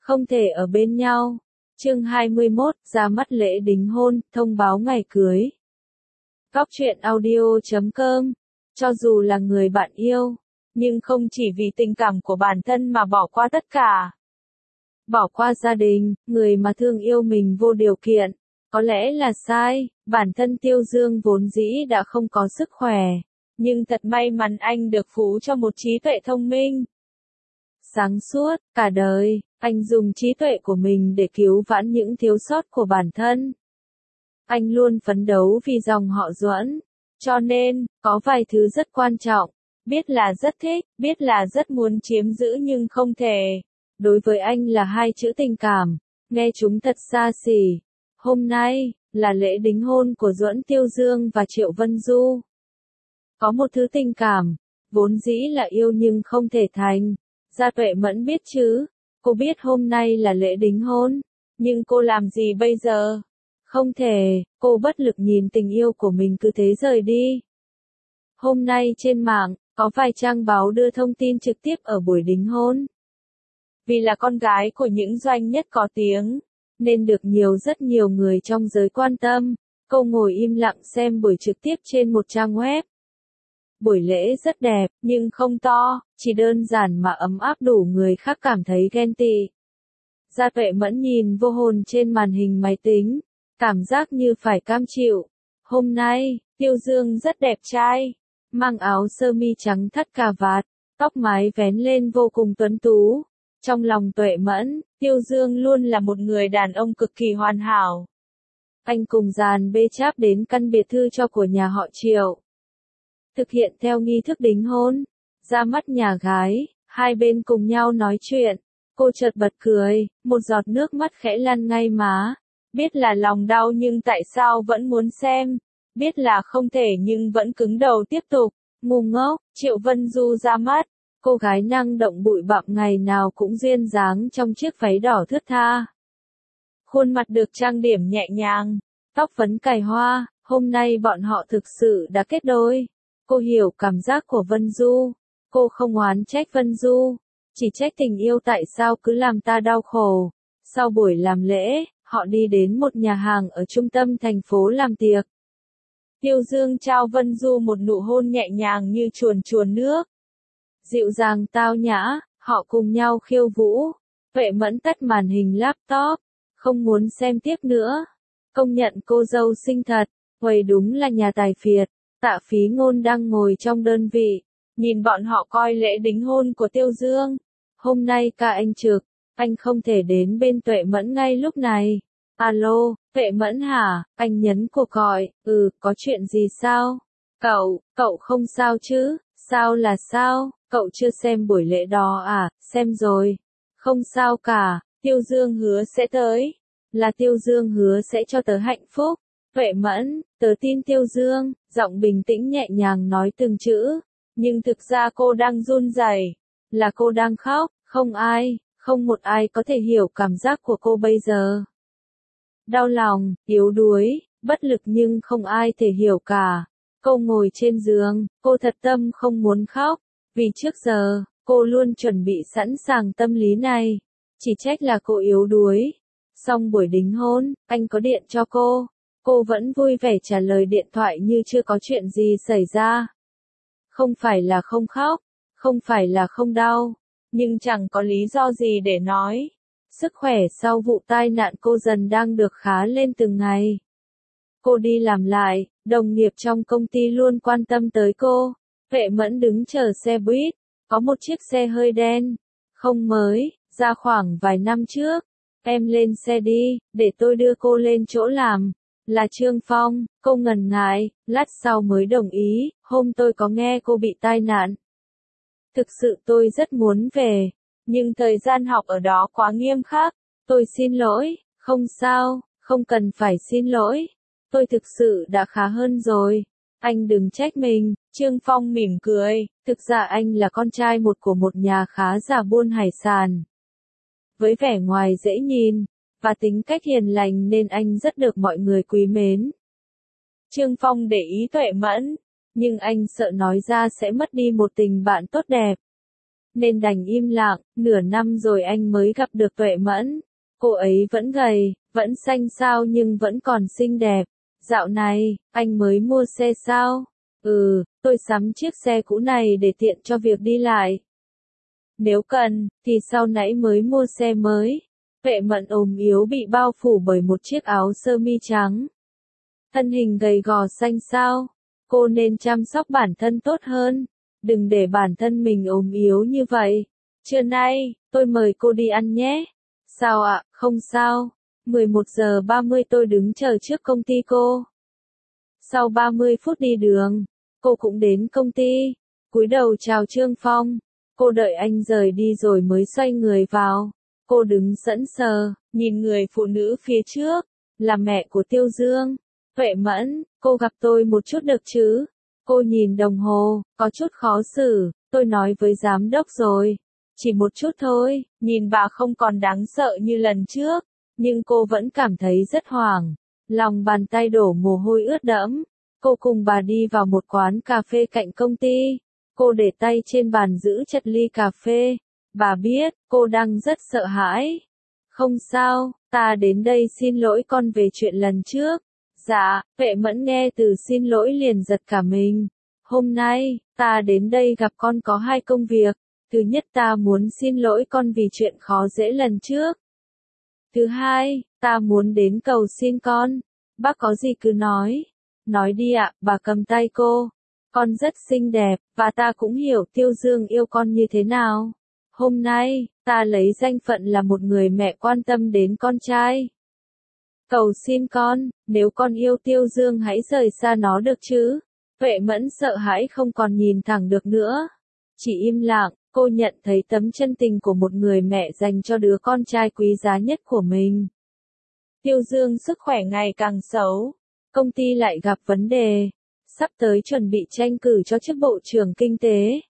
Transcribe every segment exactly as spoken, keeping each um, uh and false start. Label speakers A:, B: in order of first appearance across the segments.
A: không thể ở bên nhau. Chương hai mươi mốt, ra mắt lễ đính hôn, thông báo ngày cưới. Góc truyện audio chấm com. Cho dù là người bạn yêu, nhưng không chỉ vì tình cảm của bản thân mà bỏ qua tất cả. Bỏ qua gia đình, người mà thương yêu mình vô điều kiện, có lẽ là sai. Bản thân Tiêu Dương vốn dĩ đã không có sức khỏe, nhưng thật may mắn anh được phú cho một trí tuệ thông minh. Sáng suốt, cả đời, anh dùng trí tuệ của mình để cứu vãn những thiếu sót của bản thân. Anh luôn phấn đấu vì dòng họ Duẫn, cho nên, có vài thứ rất quan trọng, biết là rất thích, biết là rất muốn chiếm giữ nhưng không thể. Đối với anh là hai chữ tình cảm, nghe chúng thật xa xỉ. Hôm nay, là lễ đính hôn của Duẫn Tiêu Dương và Triệu Vân Du. Có một thứ tình cảm, vốn dĩ là yêu nhưng không thể thành. Gia Tuệ Mẫn biết chứ, cô biết hôm nay là lễ đính hôn, nhưng cô làm gì bây giờ? Không thể, cô bất lực nhìn tình yêu của mình cứ thế rời đi. Hôm nay trên mạng, có vài trang báo đưa thông tin trực tiếp ở buổi đính hôn. Vì là con gái của những doanh nhất có tiếng, nên được nhiều rất nhiều người trong giới quan tâm, cô ngồi im lặng xem buổi trực tiếp trên một trang web. Buổi lễ rất đẹp, nhưng không to, chỉ đơn giản mà ấm áp đủ người khác cảm thấy ghen tị. Gia Tuệ Mẫn nhìn vô hồn trên màn hình máy tính, cảm giác như phải cam chịu. Hôm nay, Tiêu Dương rất đẹp trai, mang áo sơ mi trắng thắt cà vạt, tóc mái vén lên vô cùng tuấn tú. Trong lòng Tuệ Mẫn, Tiêu Dương luôn là một người đàn ông cực kỳ hoàn hảo. Anh cùng dàn bê cháp đến căn biệt thự cho của nhà họ Triệu. Thực hiện theo nghi thức đính hôn, ra mắt nhà gái, hai bên cùng nhau nói chuyện. Cô chợt bật cười, một giọt nước mắt khẽ lăn ngay má. Biết là lòng đau nhưng tại sao vẫn muốn xem. Biết là không thể nhưng vẫn cứng đầu tiếp tục. Ngu ngốc, Triệu Vân Du ra mắt. Cô gái năng động bụi bặm ngày nào cũng duyên dáng trong chiếc váy đỏ thướt tha. Khuôn mặt được trang điểm nhẹ nhàng, tóc phấn cài hoa, hôm nay bọn họ thực sự đã kết đôi. Cô hiểu cảm giác của Vân Du, cô không oán trách Vân Du, chỉ trách tình yêu tại sao cứ làm ta đau khổ. Sau buổi làm lễ, họ đi đến một nhà hàng ở trung tâm thành phố làm tiệc. Tiêu Dương trao Vân Du một nụ hôn nhẹ nhàng như chuồn chuồn nước. Dịu dàng tao nhã, họ cùng nhau khiêu vũ. Tuệ Mẫn tắt màn hình laptop, không muốn xem tiếp nữa. Công nhận cô dâu xinh thật, huầy đúng là nhà tài phiệt. Tạ Phí Ngôn đang ngồi trong đơn vị, nhìn bọn họ coi lễ đính hôn của Tiêu Dương. Hôm nay ca anh trực, anh không thể đến bên Tuệ Mẫn ngay lúc này. Alo, Tuệ Mẫn hả? Anh nhấn cuộc gọi, ừ, có chuyện gì sao? Cậu, cậu không sao chứ? Sao là sao? Cậu chưa xem buổi lễ đó à? Xem rồi. Không sao cả, Tiêu Dương hứa sẽ tới. Là Tiêu Dương hứa sẽ cho tớ hạnh phúc. Tuệ Mẫn, tớ tin Tiêu Dương, giọng bình tĩnh nhẹ nhàng nói từng chữ. Nhưng thực ra cô đang run rẩy, là cô đang khóc, không ai, không một ai có thể hiểu cảm giác của cô bây giờ. Đau lòng, yếu đuối, bất lực nhưng không ai thể hiểu cả. Cô ngồi trên giường, cô thật tâm không muốn khóc, vì trước giờ, cô luôn chuẩn bị sẵn sàng tâm lý này. Chỉ trách là cô yếu đuối. Xong buổi đính hôn, anh có điện cho cô. Cô vẫn vui vẻ trả lời điện thoại như chưa có chuyện gì xảy ra. Không phải là không khóc, không phải là không đau, nhưng chẳng có lý do gì để nói. Sức khỏe sau vụ tai nạn cô dần đang được khá lên từng ngày. Cô đi làm lại, đồng nghiệp trong công ty luôn quan tâm tới cô. Tuệ Mẫn đứng chờ xe buýt, có một chiếc xe hơi đen, không mới, ra khoảng vài năm trước. Em lên xe đi, để tôi đưa cô lên chỗ làm. Là Trương Phong, cô ngần ngại, lát sau mới đồng ý, hôm tôi có nghe cô bị tai nạn. Thực sự tôi rất muốn về, nhưng thời gian học ở đó quá nghiêm khắc, tôi xin lỗi, không sao, không cần phải xin lỗi, tôi thực sự đã khá hơn rồi, anh đừng trách mình. Trương Phong mỉm cười, thực ra anh là con trai một của một nhà khá giả buôn hải sản. Với vẻ ngoài dễ nhìn, và tính cách hiền lành nên anh rất được mọi người quý mến. Trương Phong để ý Tuệ Mẫn, nhưng anh sợ nói ra sẽ mất đi một tình bạn tốt đẹp. nên đành im lặng, nửa năm rồi anh mới gặp được Tuệ Mẫn. Cô ấy vẫn gầy, vẫn xanh xao nhưng vẫn còn xinh đẹp. Dạo này, anh mới mua xe sao? Ừ, tôi sắm chiếc xe cũ này để tiện cho việc đi lại. Nếu cần, thì sau nãy mới mua xe mới. Tuệ Mẫn ốm yếu bị bao phủ bởi một chiếc áo sơ mi trắng. Thân hình gầy gò xanh xao. Cô nên chăm sóc bản thân tốt hơn. Đừng để bản thân mình ốm yếu như vậy. Trưa nay, tôi mời cô đi ăn nhé. Sao ạ, không sao. mười một giờ ba mươi tôi đứng chờ trước công ty cô. Sau ba mươi phút đi đường, cô cũng đến công ty. Cúi đầu chào Trương Phong. Cô đợi anh rời đi rồi mới xoay người vào. Cô đứng sững sờ, nhìn người phụ nữ phía trước, là mẹ của Tiêu Dương. Tuệ Mẫn, cô gặp tôi một chút được chứ? Cô nhìn đồng hồ, có chút khó xử, tôi nói với giám đốc rồi. Chỉ một chút thôi, nhìn bà không còn đáng sợ như lần trước, nhưng cô vẫn cảm thấy rất hoảng. Lòng bàn tay đổ mồ hôi ướt đẫm. Cô cùng bà đi vào một quán cà phê cạnh công ty. Cô để tay trên bàn giữ chặt ly cà phê. Bà biết, cô đang rất sợ hãi. Không sao, ta đến đây xin lỗi con về chuyện lần trước. Dạ, Tuệ Mẫn nghe từ xin lỗi liền giật cả mình. Hôm nay, ta đến đây gặp con có hai công việc. Thứ nhất ta muốn xin lỗi con vì chuyện khó dễ lần trước. Thứ hai, ta muốn đến cầu xin con. Bác có gì cứ nói. Nói đi ạ, bà cầm tay cô. Con rất xinh đẹp, và ta cũng hiểu Tiêu Dương yêu con như thế nào. Hôm nay, ta lấy danh phận là một người mẹ quan tâm đến con trai. Cầu xin con, nếu con yêu Tiêu Dương hãy rời xa nó được chứ. Tuệ Mẫn sợ hãi không còn nhìn thẳng được nữa. Chỉ im lặng, cô nhận thấy tấm chân tình của một người mẹ dành cho đứa con trai quý giá nhất của mình. Tiêu Dương sức khỏe ngày càng xấu. Công ty lại gặp vấn đề. Sắp tới chuẩn bị tranh cử cho chức bộ trưởng kinh tế.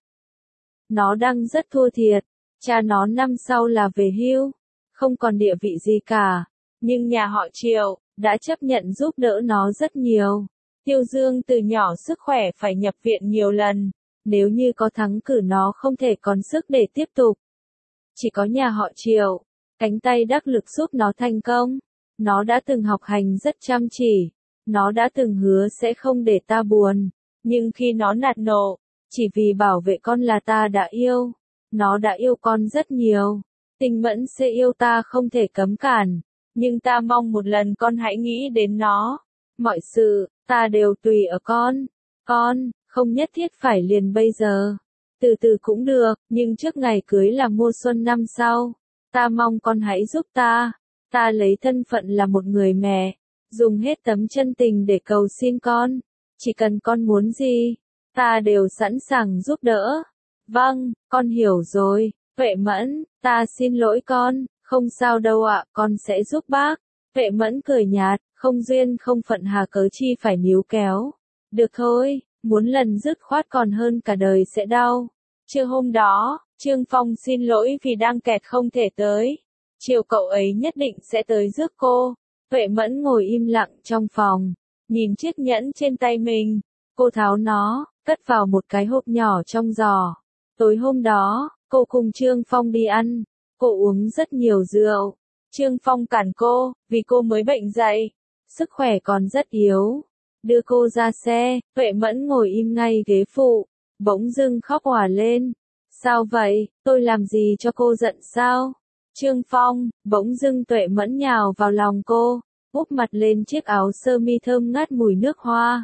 A: Nó đang rất thua thiệt. Cha nó năm sau là về hưu. Không còn địa vị gì cả. Nhưng nhà họ Triệu đã chấp nhận giúp đỡ nó rất nhiều. Tiêu Dương từ nhỏ sức khỏe phải nhập viện nhiều lần. Nếu như có thắng cử nó không thể còn sức để tiếp tục. Chỉ có nhà họ Triệu, cánh tay đắc lực giúp nó thành công. Nó đã từng học hành rất chăm chỉ. Nó đã từng hứa sẽ không để ta buồn. Nhưng khi nó nạt nộ, chỉ vì bảo vệ con là ta đã yêu. Nó đã yêu con rất nhiều. Tình Mẫn sẽ yêu ta không thể cấm cản. Nhưng ta mong một lần con hãy nghĩ đến nó. Mọi sự, ta đều tùy ở con. Con, không nhất thiết phải liền bây giờ. Từ từ cũng được, nhưng trước ngày cưới là mùa xuân năm sau. Ta mong con hãy giúp ta. Ta lấy thân phận là một người mẹ. Dùng hết tấm chân tình để cầu xin con. Chỉ cần con muốn gì, ta đều sẵn sàng giúp đỡ. Vâng, con hiểu rồi. Tuệ Mẫn, ta xin lỗi con. Không sao đâu ạ, con sẽ giúp bác. Tuệ Mẫn cười nhạt, không duyên không phận hà cớ chi phải níu kéo. Được thôi, muốn lần dứt khoát còn hơn cả đời sẽ đau. Trưa hôm đó, Trương Phong xin lỗi vì đang kẹt không thể tới. Chiều cậu ấy nhất định sẽ tới rước cô. Tuệ Mẫn ngồi im lặng trong phòng, nhìn chiếc nhẫn trên tay mình. Cô tháo nó, cất vào một cái hộp nhỏ trong giỏ. Tối hôm đó, cô cùng Trương Phong đi ăn. Cô uống rất nhiều rượu. Trương Phong cản cô, vì cô mới bệnh dậy. Sức khỏe còn rất yếu. Đưa cô ra xe, Tuệ Mẫn ngồi im ngay ghế phụ. Bỗng dưng khóc òa lên. Sao vậy, tôi làm gì cho cô giận sao? Trương Phong, bỗng dưng Tuệ Mẫn nhào vào lòng cô, úp mặt lên chiếc áo sơ mi thơm ngát mùi nước hoa.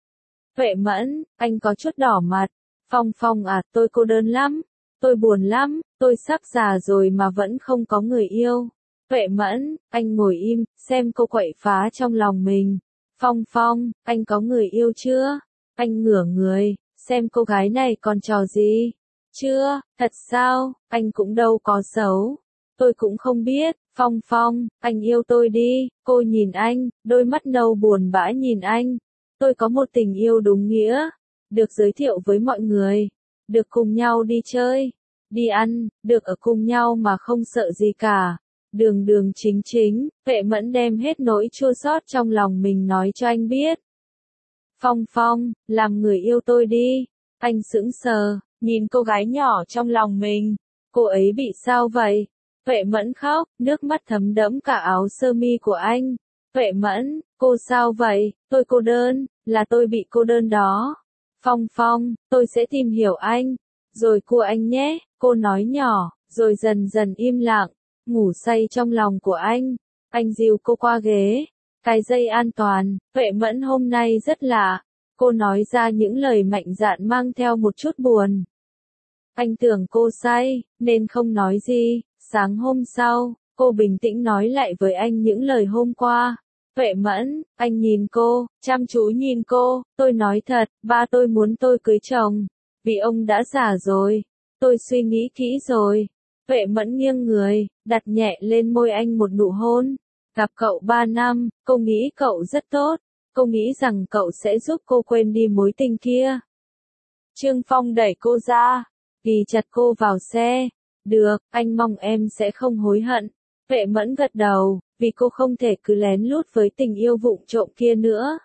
A: Tuệ Mẫn, anh có chút đỏ mặt. Phong Phong à, tôi cô đơn lắm. Tôi buồn lắm, tôi sắp già rồi mà vẫn không có người yêu. Tuệ Mẫn, anh ngồi im, xem cô quậy phá trong lòng mình. Phong Phong, anh có người yêu chưa? Anh ngửa người, xem cô gái này còn trò gì? Chưa, thật sao, anh cũng đâu có xấu. Tôi cũng không biết, Phong Phong, anh yêu tôi đi. Cô nhìn anh, đôi mắt nâu buồn bã nhìn anh. Tôi có một tình yêu đúng nghĩa. Được giới thiệu với mọi người. Được cùng nhau đi chơi, đi ăn, được ở cùng nhau mà không sợ gì cả. Đường đường chính chính, Tuệ Mẫn đem hết nỗi chua xót trong lòng mình nói cho anh biết. Phong Phong, làm người yêu tôi đi. Anh sững sờ, nhìn cô gái nhỏ trong lòng mình. Cô ấy bị sao vậy? Vệ Mẫn khóc, nước mắt thấm đẫm cả áo sơ mi của anh. Vệ Mẫn, cô sao vậy? Tôi cô đơn, là tôi bị cô đơn đó. Phong Phong, tôi sẽ tìm hiểu anh. Rồi cua anh nhé, cô nói nhỏ, rồi dần dần im lặng, ngủ say trong lòng của anh. Anh dìu cô qua ghế, cài dây an toàn. Vệ Mẫn hôm nay rất lạ. Cô nói ra những lời mạnh dạn mang theo một chút buồn. Anh tưởng cô say, nên không nói gì. Sáng hôm sau, cô bình tĩnh nói lại với anh những lời hôm qua. Vệ Mẫn, anh nhìn cô, chăm chú nhìn cô, tôi nói thật, ba tôi muốn tôi cưới chồng, vì ông đã già rồi, tôi suy nghĩ kỹ rồi. Vệ Mẫn nghiêng người, đặt nhẹ lên môi anh một nụ hôn. Gặp cậu ba năm, cô nghĩ cậu rất tốt, cô nghĩ rằng cậu sẽ giúp cô quên đi mối tình kia. Trương Phong đẩy cô ra, ghi chặt cô vào xe. Được, anh mong em sẽ không hối hận. Vệ Mẫn gật đầu, vì cô không thể cứ lén lút với tình yêu vụng trộm kia nữa.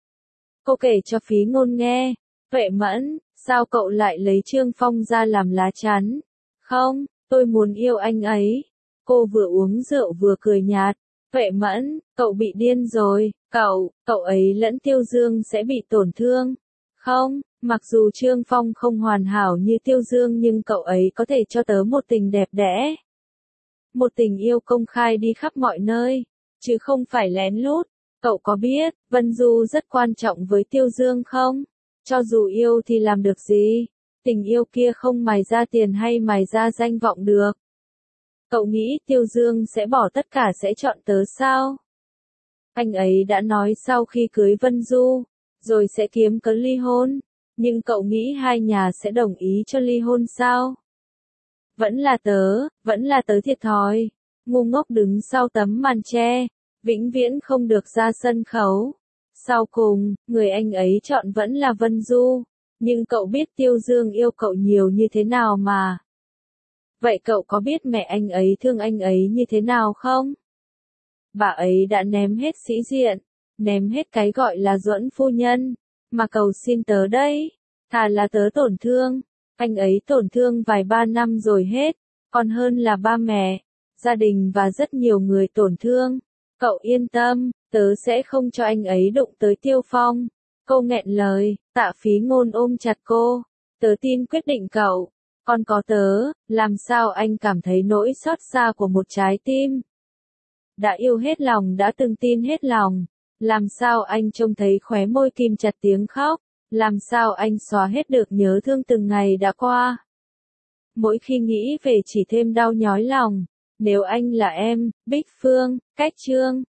A: Cô kể cho Phí Ngôn nghe. Vệ Mẫn, sao cậu lại lấy Trương Phong ra làm lá chắn? Không, tôi muốn yêu anh ấy. Cô vừa uống rượu vừa cười nhạt. Vệ Mẫn, cậu bị điên rồi, cậu, cậu ấy lẫn Tiêu Dương sẽ bị tổn thương. Không, mặc dù Trương Phong không hoàn hảo như Tiêu Dương nhưng cậu ấy có thể cho tớ một tình đẹp đẽ. Một tình yêu công khai đi khắp mọi nơi, chứ không phải lén lút. Cậu có biết, Vân Du rất quan trọng với Tiêu Dương không? Cho dù yêu thì làm được gì? Tình yêu kia không mài ra tiền hay mài ra danh vọng được. Cậu nghĩ Tiêu Dương sẽ bỏ tất cả sẽ chọn tớ sao? Anh ấy đã nói sau khi cưới Vân Du, rồi sẽ kiếm cớ ly hôn. Nhưng cậu nghĩ hai nhà sẽ đồng ý cho ly hôn sao? Vẫn là tớ, vẫn là tớ thiệt thòi. Ngu ngốc đứng sau tấm màn che, vĩnh viễn không được ra sân khấu. Sau cùng, người anh ấy chọn vẫn là Vân Du. Nhưng cậu biết Tiêu Dương yêu cậu nhiều như thế nào mà. Vậy cậu có biết mẹ anh ấy thương anh ấy như thế nào không? Bà ấy đã ném hết sĩ diện, ném hết cái gọi là Duẫn phu nhân, mà cầu xin tớ đây, thà là tớ tổn thương, anh ấy tổn thương vài ba năm rồi hết, còn hơn là ba mẹ, gia đình và rất nhiều người tổn thương. Cậu yên tâm, tớ sẽ không cho anh ấy đụng tới Tiêu Phong. Cô nghẹn lời, Tạ Phí Ngôn ôm chặt cô, tớ tin quyết định cậu. Còn có tớ, làm sao anh cảm thấy nỗi xót xa của một trái tim? Đã yêu hết lòng đã từng tin hết lòng. Làm sao anh trông thấy khóe môi kìm chặt tiếng khóc? Làm sao anh xóa hết được nhớ thương từng ngày đã qua? Mỗi khi nghĩ về chỉ thêm đau nhói lòng. Nếu anh là em, Bích Phương, Cách Trương,